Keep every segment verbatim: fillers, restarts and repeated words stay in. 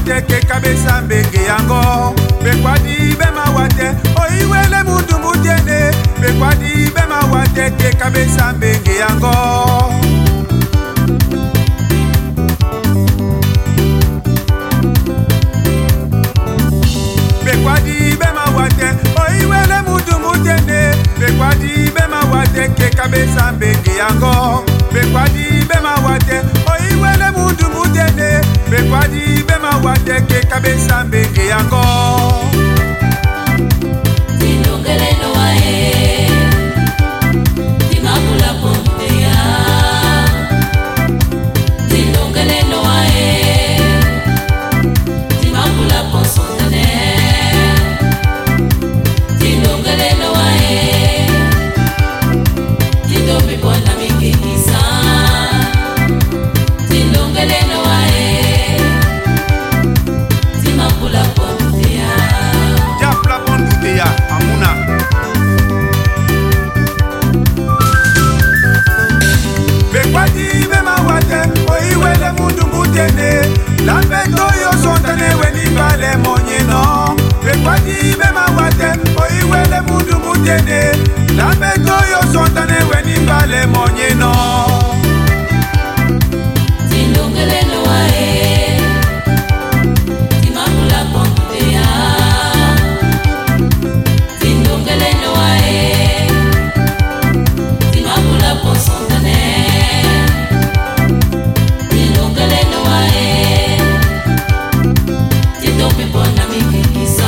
wate ke kabesa mbenge yango bekwadi bema wate oiwele mundu mutene bekwadi bema wate ke kabesa mbenge yango bekwadi bema wate oiwele mundu mutene bekwadi bema wate ke kabesa mbenge yango bekwadi bema wate oiwele mundu mutene bekwadi bema wate ke kabesa mbenge yango Tilongele no wae Timabula pontea Tilongele no wae Timabula ponsondane Tilongele no wae Tidomi bona mikikisa Tilongele no wae Timabula pontea Japla pontea amuna bekwadi bema wate oiwele mundu mutene lambeto yo sondane weni bale monyeno bekwadi bema wate oiwele mundu mutene lambeto yo sondane weni bale monyeno Tilongele no wae Timabula pontea Tilongele no wae Timabula ponsondane Tilongele no wae Tidomi bona mikikisa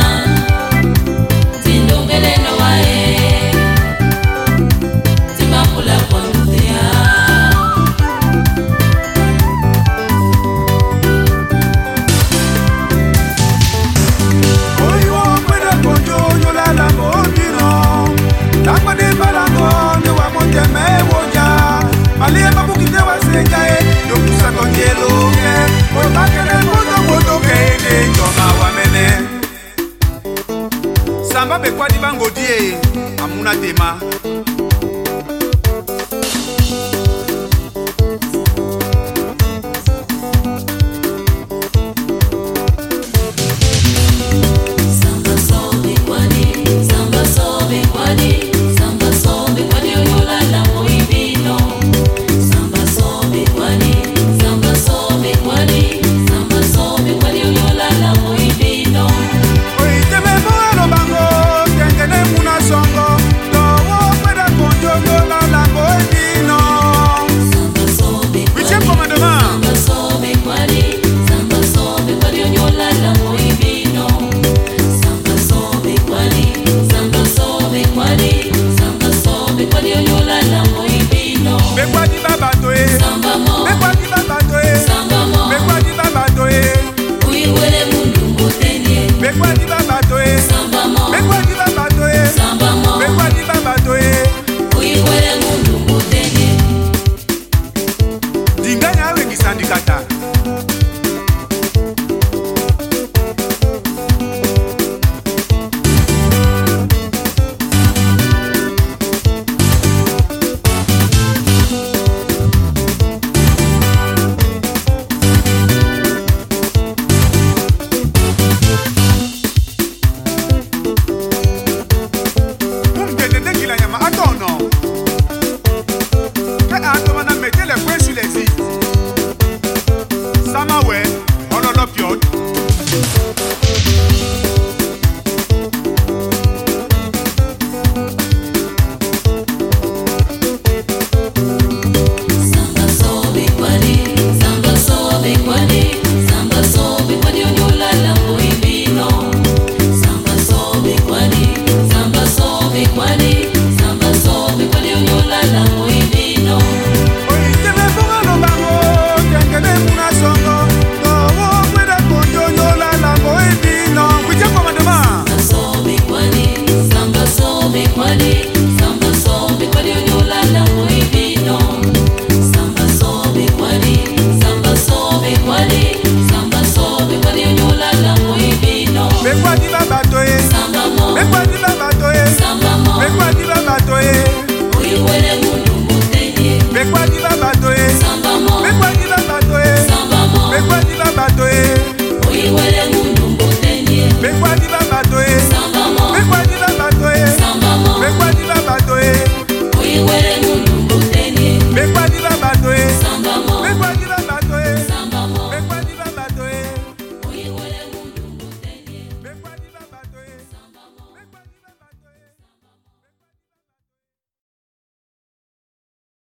Tilongele no wae Timabula pontea Alie mabukite wasenjae dokusa konyeloge obakele moto moto kene joma wamene Samba bekwadi bangodie amuna tema Samba so bekwadi Samba so bekwadi Samba so bekwadi oyola la moibino Samba so bekwadi Samba so bekwadi Samba so bekwadi oyola la moibino Oiteme moelo bango tengene muna songo Towo kweda konjo yola la moibino Samba so bekwadi Huitième commandement Samba so bekwadi Samba so bekwadi oyola la moibino Samba so bekwadi Samba so bekwadi Samba so bekwadi oyola la moibino Bekwadi babatoe Samba mo Bekwadi babatoe Samba mo Bekwadi babatoe Uiwele mundu mutene Bekwadi babatoe Samba